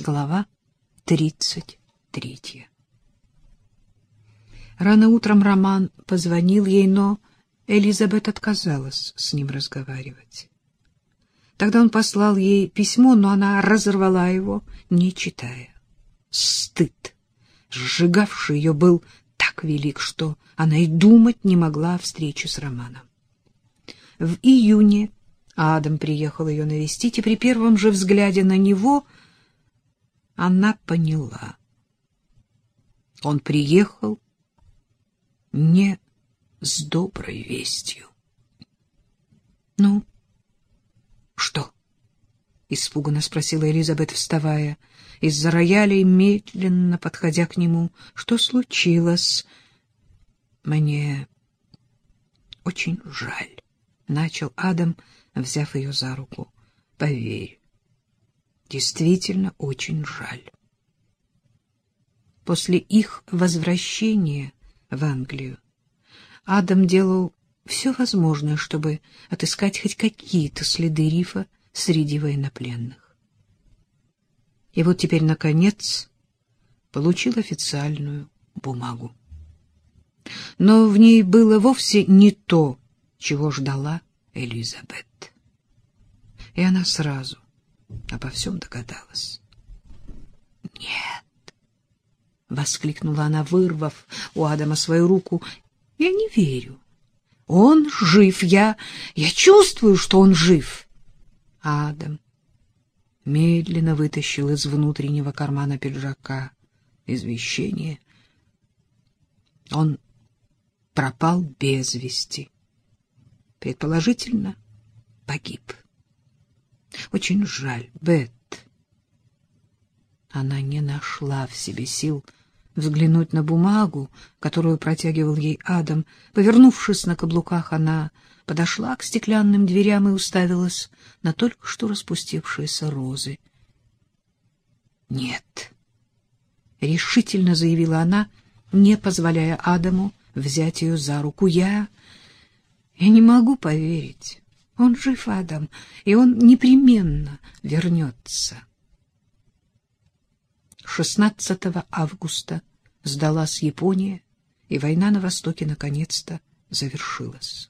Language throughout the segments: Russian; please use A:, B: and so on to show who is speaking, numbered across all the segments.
A: Глава 33. Рано утром Роман позвонил ей, но Элизабет отказалась с ним разговаривать. Тогда он послал ей письмо, но она разорвала его, не читая. Стыд, сжигавший ее, был так велик, что она и думать не могла о встрече с Романом. В июне Адам приехал ее навестить, и при первом же взгляде на него она поняла. Он приехал не с доброй вестью. — Ну, что? — испуганно спросила Элизабет, вставая из-за рояля и медленно подходя к нему. — Что случилось? — Мне очень жаль, — начал Адам, взяв ее за руку. — Поверь, действительно очень жаль. После их возвращения в Англию Адам делал все возможное, чтобы отыскать хоть какие-то следы Рифа среди военнопленных. И вот теперь, наконец, получил официальную бумагу. Но в ней было вовсе не то, чего ждала Элизабет. И она сразу обо всем догадалась. «Нет!» — воскликнула она, вырвав у Адама свою руку. «Я не верю. Он жив. Я чувствую, что он жив». Адам медленно вытащил из внутреннего кармана пиджака извещение. Он пропал без вести. Предположительно, погиб. Очень жаль, Бет. Она не нашла в себе сил взглянуть на бумагу, которую протягивал ей Адам. Повернувшись на каблуках, она подошла к стеклянным дверям и уставилась на только что распустившиеся розы. «Нет», — решительно заявила она, не позволяя Адаму взять ее за руку. Я не могу поверить. Он жив, Адам, и он непременно вернется». 16 августа сдалась Япония, и война на Востоке наконец-то завершилась.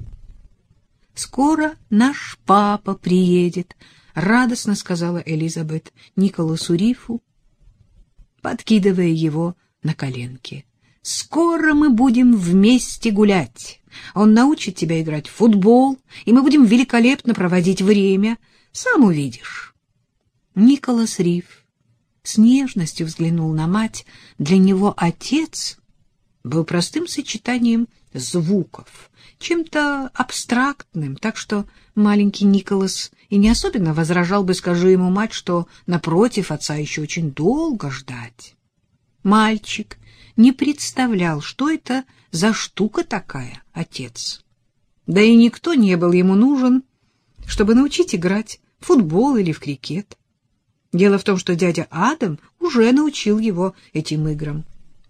A: «Скоро наш папа приедет», — радостно сказала Элизабет Николасу Рифу, подкидывая его на коленки. «Скоро мы будем вместе гулять. Он научит тебя играть в футбол, и мы будем великолепно проводить время. Сам увидишь». Николас Риф с нежностью взглянул на мать. Для него отец был простым сочетанием звуков, чем-то абстрактным, так что маленький Николас и не особенно возражал бы, скажи ему мать, что напротив отца еще очень долго ждать. Мальчик не представлял, что это за штука такая, отец. Да и никто не был ему нужен, чтобы научить играть в футбол или в крикет. Дело в том, что дядя Адам уже научил его этим играм.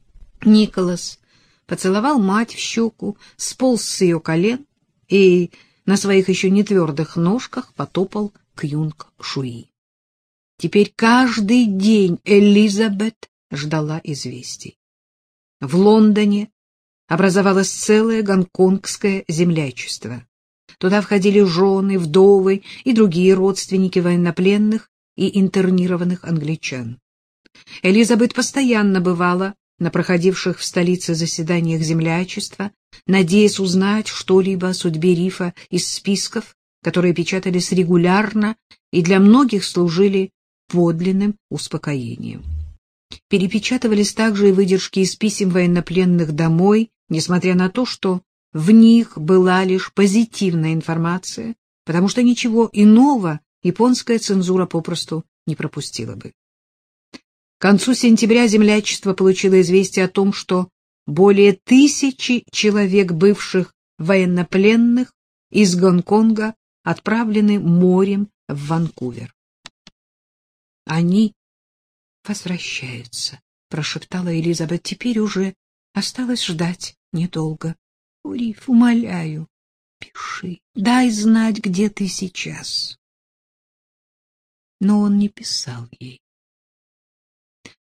A: Николас поцеловал мать в щеку, сполз с ее колен и на своих еще не твердых ножках потопал к Юнг-Шуи. Теперь каждый день Элизабет ждала известий. В Лондоне образовалось целое гонконгское землячество. Туда входили жены, вдовы и другие родственники военнопленных и интернированных англичан. Элизабет постоянно бывала на проходивших в столице заседаниях землячества, надеясь узнать что-либо о судьбе Рифа из списков, которые печатались регулярно и для многих служили подлинным успокоением. Перепечатывались также и выдержки из писем военнопленных домой, несмотря на то, что в них была лишь позитивная информация, потому что ничего иного японская цензура попросту не пропустила бы. К концу сентября землячество получило известие о том, что более 1000 человек, бывших военнопленных, из Гонконга отправлены морем в Ванкувер. «Они возвращаются», — прошептала Элизабет. «Теперь уже осталось ждать недолго. Риф, умоляю, пиши, дай знать, где ты сейчас». Но он не писал ей.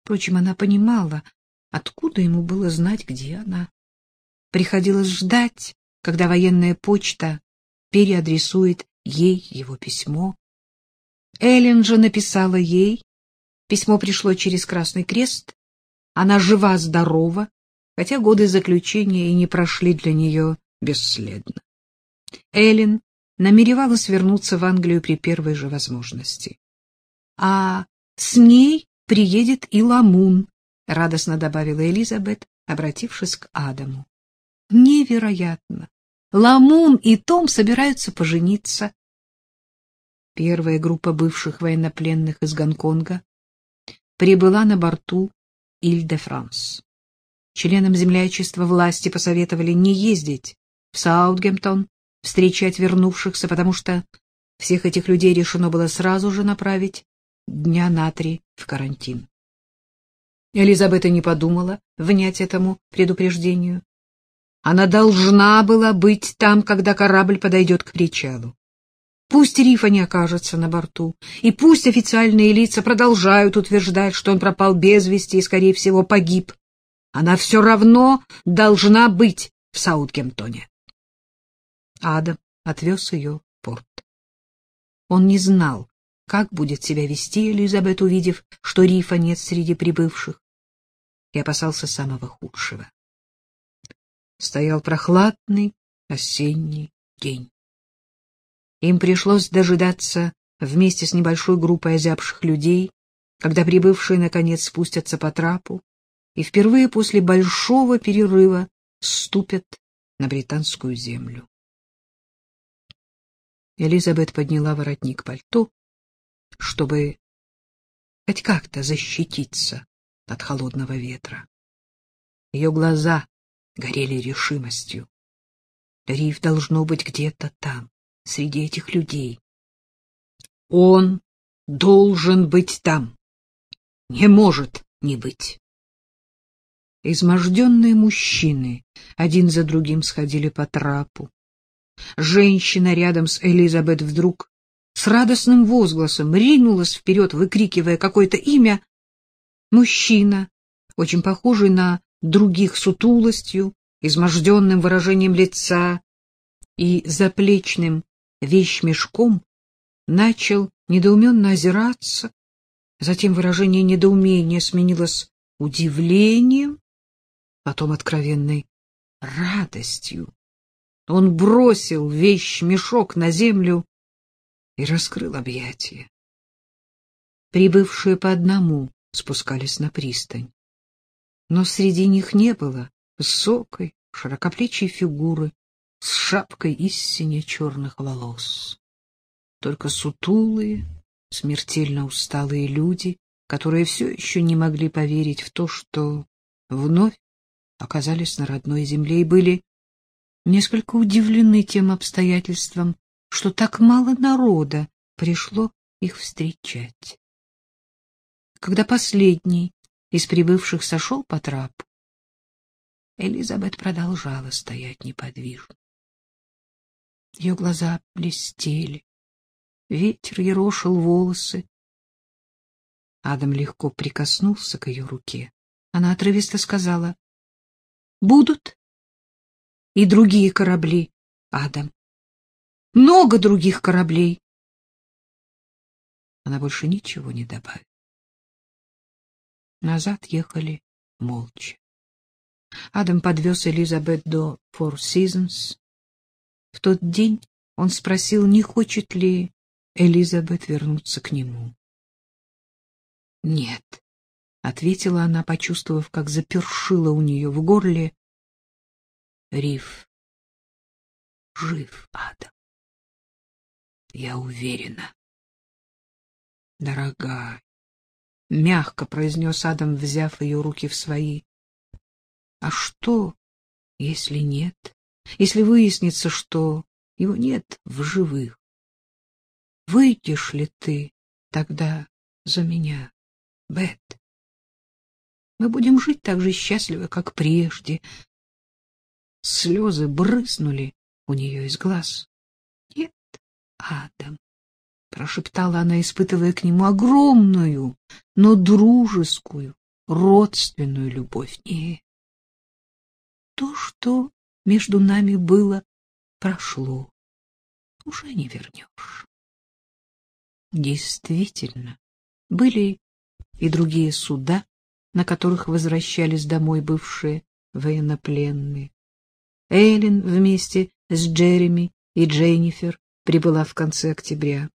A: Впрочем, она понимала, откуда ему было знать, где она. Приходилось ждать, когда военная почта переадресует ей его письмо. Эллен же написала ей. Письмо пришло через Красный Крест. Она жива-здорова, хотя годы заключения и не прошли для нее бесследно. Эллен намеревалась вернуться в Англию при первой же возможности. А с ней приедет и Ламун, — радостно добавила Элизабет, обратившись к Адаму. Невероятно! Ламун и Том собираются пожениться. Первая группа бывших военнопленных из Гонконга прибыла на борту Иль-де-Франс. Членам землячества власти посоветовали не ездить в Саутгемптон, встречать вернувшихся, потому что всех этих людей решено было сразу же направить дня на 3 в карантин. Элизабет и не подумала внять этому предупреждению. Она должна была быть там, когда корабль подойдет к причалу. Пусть Рифа не окажется на борту, и пусть официальные лица продолжают утверждать, что он пропал без вести и, скорее всего, погиб. Она все равно должна быть в Саутгемптоне. Адам отвез ее в порт. Он не знал, как будет себя вести Элизабет, увидев, что Рифа нет среди прибывших, и опасался самого худшего. Стоял прохладный осенний день. Им пришлось дожидаться вместе с небольшой группой озябших людей, когда прибывшие наконец спустятся по трапу и впервые после большого перерыва ступят на британскую землю. Элизабет подняла воротник пальто, чтобы хоть как-то защититься от холодного ветра. Ее глаза горели решимостью. Риф должно быть где-то там, среди этих людей. Он должен быть там. Не может не быть. Изможденные мужчины один за другим сходили по трапу. Женщина рядом с Элизабет вдруг с радостным возгласом ринулась вперед, выкрикивая какое-то имя. Мужчина, очень похожий на других сутулостью, изможденным выражением лица и заплечным вещмешком, начал недоуменно озираться. Затем выражение недоумения сменилось удивлением, потом откровенной радостью. Он бросил вещмешок на землю и раскрыл объятия. Прибывшие по одному спускались на пристань, но среди них не было высокой, широкоплечей фигуры с шапкой из сине-черных волос. Только сутулые, смертельно усталые люди, которые все еще не могли поверить в то, что вновь оказались на родной земле и были несколько удивлены тем обстоятельством, что так мало народа пришло их встречать. Когда последний из прибывших сошел по трапу, Элизабет продолжала стоять неподвижно. Ее глаза блестели, ветер ерошил волосы. Адам легко прикоснулся к ее руке. Она отрывисто сказала: «Будут и другие корабли, Адам. Много других кораблей». Она больше ничего не добавила. Назад ехали молча. Адам подвез Элизабет до Four Seasons. В тот день он спросил, не хочет ли Элизабет вернуться к нему. «Нет», — ответила она, почувствовав, как запершило у нее в горле. «Риф жив, Адам. Я уверена». «Дорогая», — мягко произнес Адам, взяв ее руки в свои. «А что, если нет? Если выяснится, что его нет в живых? Выйдешь ли ты тогда за меня, Бет? Мы будем жить так же счастливо, как прежде». Слезы брызнули у нее из глаз. «Нет, Адам», — прошептала она, испытывая к нему огромную, но дружескую, родственную любовь. Нет. То, что между нами было, прошло. Уже не вернешь. Действительно, были и другие суда, на которых возвращались домой бывшие военнопленные. Эллен вместе с Джереми и Дженнифер прибыла в конце октября.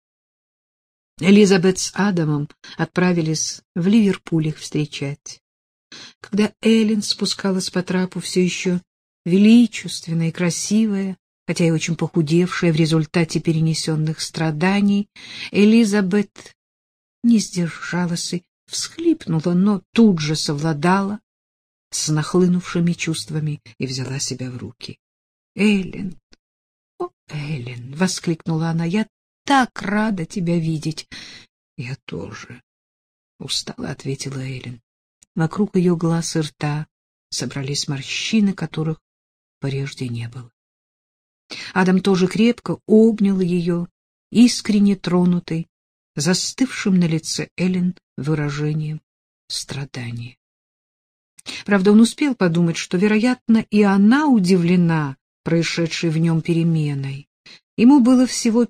A: Элизабет с Адамом отправились в Ливерпуль их встречать. Когда Эллен спускалась по трапу, все еще величественная и красивая, хотя и очень похудевшая в результате перенесенных страданий, Элизабет не сдержалась и всхлипнула, но тут же совладала с нахлынувшими чувствами и взяла себя в руки. — Эллен, о, Эллен! — воскликнула она. — Я так рада тебя видеть. — Я тоже, — устало ответила Эллен. Вокруг ее глаз и рта собрались морщины, которых прежде не было. Адам тоже крепко обнял ее, искренне тронутый, застывшим на лице Эллен выражением страдания. Правда, он успел подумать, что, вероятно, и она удивлена происшедшей в нем переменой. Ему было всего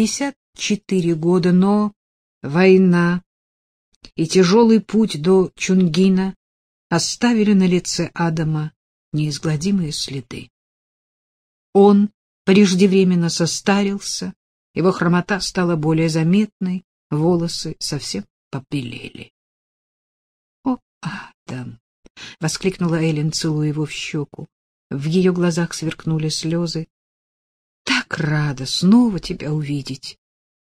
A: 54 года, но война и тяжелый путь до Чунгина оставили на лице Адама неизгладимые следы. Он преждевременно состарился, его хромота стала более заметной, волосы совсем побелели. — О, Адам! — воскликнула Эллен, целуя его в щеку. В ее глазах сверкнули слезы. — Так рада снова тебя увидеть!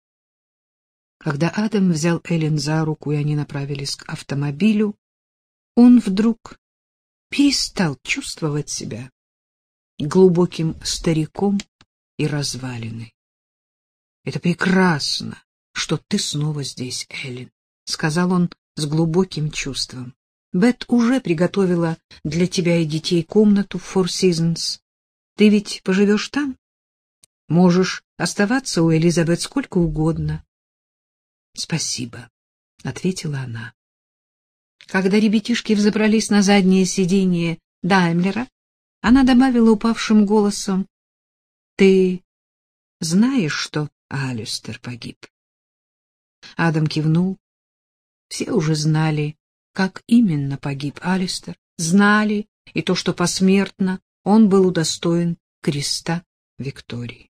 A: Когда Адам взял Эллен за руку, и они направились к автомобилю, он вдруг перестал чувствовать себя глубоким стариком и развалиной. — Это прекрасно, что ты снова здесь, Эллен, — сказал он с глубоким чувством. — Бет уже приготовила для тебя и детей комнату в Four Seasons. Ты ведь поживешь там? Можешь оставаться у Элизабет сколько угодно. — Спасибо, — ответила она. Когда ребятишки взобрались на заднее сиденье Даймлера, она добавила упавшим голосом: — Ты знаешь, что Алистер погиб? Адам кивнул. Все уже знали, как именно погиб Алистер, знали и то, что посмертно он был удостоен креста Виктории.